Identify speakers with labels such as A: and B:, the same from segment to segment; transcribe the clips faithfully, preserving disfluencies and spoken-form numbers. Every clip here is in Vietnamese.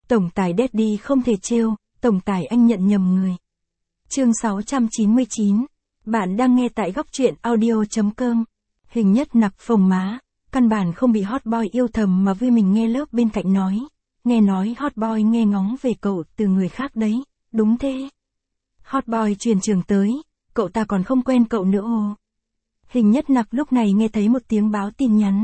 A: Tổng tài Daddy không thể trêu, tổng tài anh nhận nhầm người. Chương sáu trăm chín mươi chín. Bạn đang nghe tại góc truyện audio chấm com. Hình nhất nặc phồng má, căn bản không bị hot boy yêu thầm mà vui mình nghe lớp bên cạnh nói. Nghe nói hot boy nghe ngóng về cậu từ người khác đấy, đúng thế. Hot boy truyền trường tới, cậu ta còn không quen cậu nữa ồ. Hình nhất nặc lúc này nghe thấy một tiếng báo tin nhắn.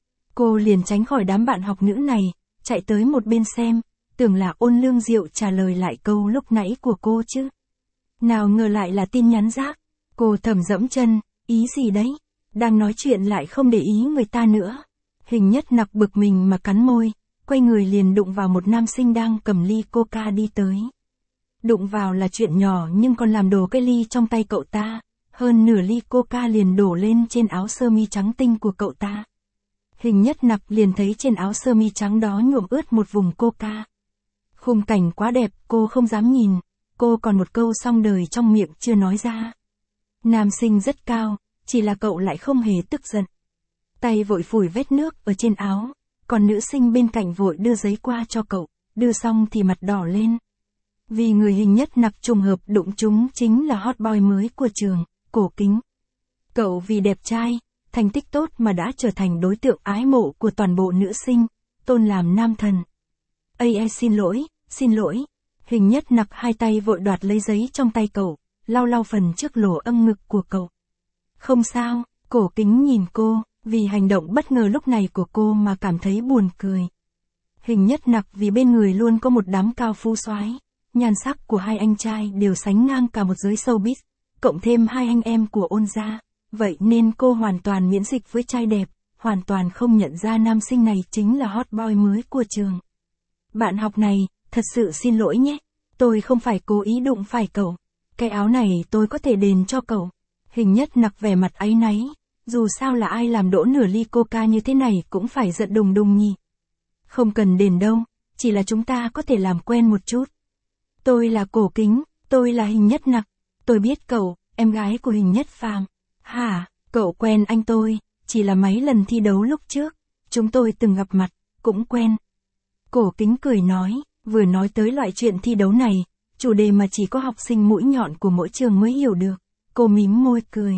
A: Cô liền tránh khỏi đám bạn học nữ này, chạy tới một bên xem, tưởng là Ôn Lương Diệu trả lời lại câu lúc nãy của cô chứ. Nào ngờ lại là tin nhắn rác. Cô thầm dẫm chân, ý gì đấy? Đang nói chuyện lại không để ý người ta nữa. Hình nhất nặc bực mình mà cắn môi, quay người liền đụng vào một nam sinh đang cầm ly coca đi tới. Đụng vào là chuyện nhỏ nhưng còn làm đổ cái ly trong tay cậu ta, hơn nửa ly coca liền đổ lên trên áo sơ mi trắng tinh của cậu ta. Hình nhất nặc liền thấy trên áo sơ mi trắng đó nhuộm ướt một vùng coca. Khung cảnh quá đẹp, cô không dám nhìn, cô còn một câu xong đời trong miệng chưa nói ra. Nam sinh rất cao, chỉ là cậu lại không hề tức giận. Tay vội phủi vết nước ở trên áo, còn nữ sinh bên cạnh vội đưa giấy qua cho cậu, đưa xong thì mặt đỏ lên. Vì người hình nhất nặc trùng hợp đụng chúng chính là hot boy mới của trường, Cổ Kính. Cậu vì đẹp trai, thành tích tốt mà đã trở thành đối tượng ái mộ của toàn bộ nữ sinh, tôn làm nam thần. Ây e xin lỗi, xin lỗi. Hình nhất nặc hai tay vội đoạt lấy giấy trong tay cậu, lau lau phần trước lỗ âm ngực của cậu. Không sao, Cổ Kính nhìn cô, vì hành động bất ngờ lúc này của cô mà cảm thấy buồn cười. Hình nhất nặc vì bên người luôn có một đám cao phú soái, nhan sắc của hai anh trai đều sánh ngang cả một giới showbiz, cộng thêm hai anh em của Ôn gia, vậy nên cô hoàn toàn miễn dịch với trai đẹp, hoàn toàn không nhận ra nam sinh này chính là hot boy mới của trường. Bạn học này, thật sự xin lỗi nhé, tôi không phải cố ý đụng phải cậu, cái áo này tôi có thể đền cho cậu. Hình nhất nặc vẻ mặt áy náy, dù sao là ai làm đổ nửa ly coca như thế này cũng phải giận đùng đùng nhỉ. Không cần đền đâu, chỉ là chúng ta có thể làm quen một chút. Tôi là Cổ Kính, tôi là Hình nhất nặc, tôi biết cậu, em gái của Hình nhất phàm. Hả, cậu quen anh tôi, chỉ là mấy lần thi đấu lúc trước, chúng tôi từng gặp mặt, cũng quen. Cổ Kính cười nói, vừa nói tới loại chuyện thi đấu này, chủ đề mà chỉ có học sinh mũi nhọn của mỗi trường mới hiểu được. Cô mím môi cười.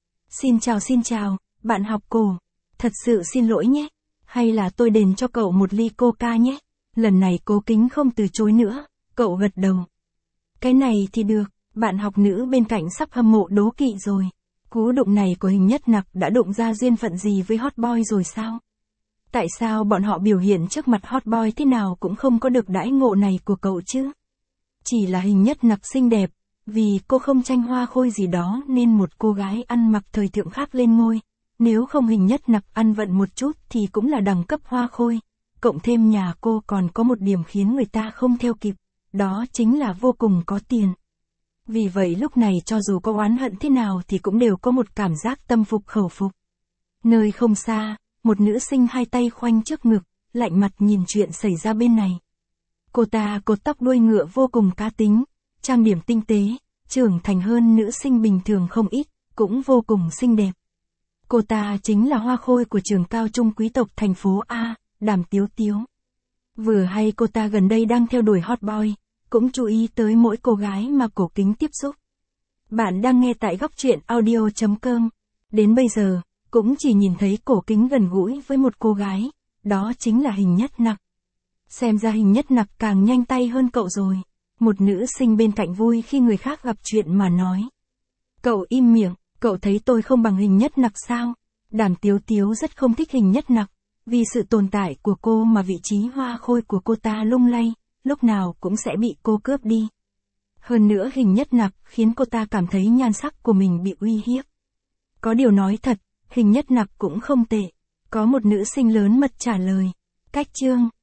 A: Xin chào xin chào, bạn học Cổ. Thật sự xin lỗi nhé. Hay là tôi đền cho cậu một ly coca nhé. Lần này Cố Kính không từ chối nữa. Cậu gật đầu. Cái này thì được, bạn học nữ bên cạnh sắp hâm mộ đố kỵ rồi. Cú đụng này của Hình nhất nặc đã đụng ra duyên phận gì với hot boy rồi sao? Tại sao bọn họ biểu hiện trước mặt hot boy thế nào cũng không có được đãi ngộ này của cậu chứ? Chỉ là Hình nhất nặc xinh đẹp. Vì cô không tranh hoa khôi gì đó nên một cô gái ăn mặc thời thượng khác lên ngôi. Nếu không Hình nhất nặc ăn vận một chút thì cũng là đẳng cấp hoa khôi. Cộng thêm nhà cô còn có một điểm khiến người ta không theo kịp. Đó chính là vô cùng có tiền. Vì vậy lúc này cho dù có oán hận thế nào thì cũng đều có một cảm giác tâm phục khẩu phục. Nơi không xa, một nữ sinh hai tay khoanh trước ngực, lạnh mặt nhìn chuyện xảy ra bên này. Cô ta cột tóc đuôi ngựa vô cùng cá tính. Trang điểm tinh tế, trưởng thành hơn nữ sinh bình thường không ít, cũng vô cùng xinh đẹp. Cô ta chính là hoa khôi của trường cao trung quý tộc thành phố A, Đàm Tiếu Tiếu. Vừa hay cô ta gần đây đang theo đuổi hot boy, cũng chú ý tới mỗi cô gái mà Cổ Kính tiếp xúc. Bạn đang nghe tại góc truyện audio chấm com. Đến bây giờ, cũng chỉ nhìn thấy Cổ Kính gần gũi với một cô gái, đó chính là Hình nhất nặc. Xem ra Hình nhất nặc càng nhanh tay hơn cậu rồi. Một nữ sinh bên cạnh vui khi người khác gặp chuyện mà nói. Cậu im miệng, cậu thấy tôi không bằng Hình nhất nặc sao? Đàm Tiếu Tiếu rất không thích Hình nhất nặc, vì sự tồn tại của cô mà vị trí hoa khôi của cô ta lung lay, lúc nào cũng sẽ bị cô cướp đi. Hơn nữa Hình nhất nặc khiến cô ta cảm thấy nhan sắc của mình bị uy hiếp. Có điều nói thật, Hình nhất nặc cũng không tệ. Có một nữ sinh lớn mật trả lời. Cách chương.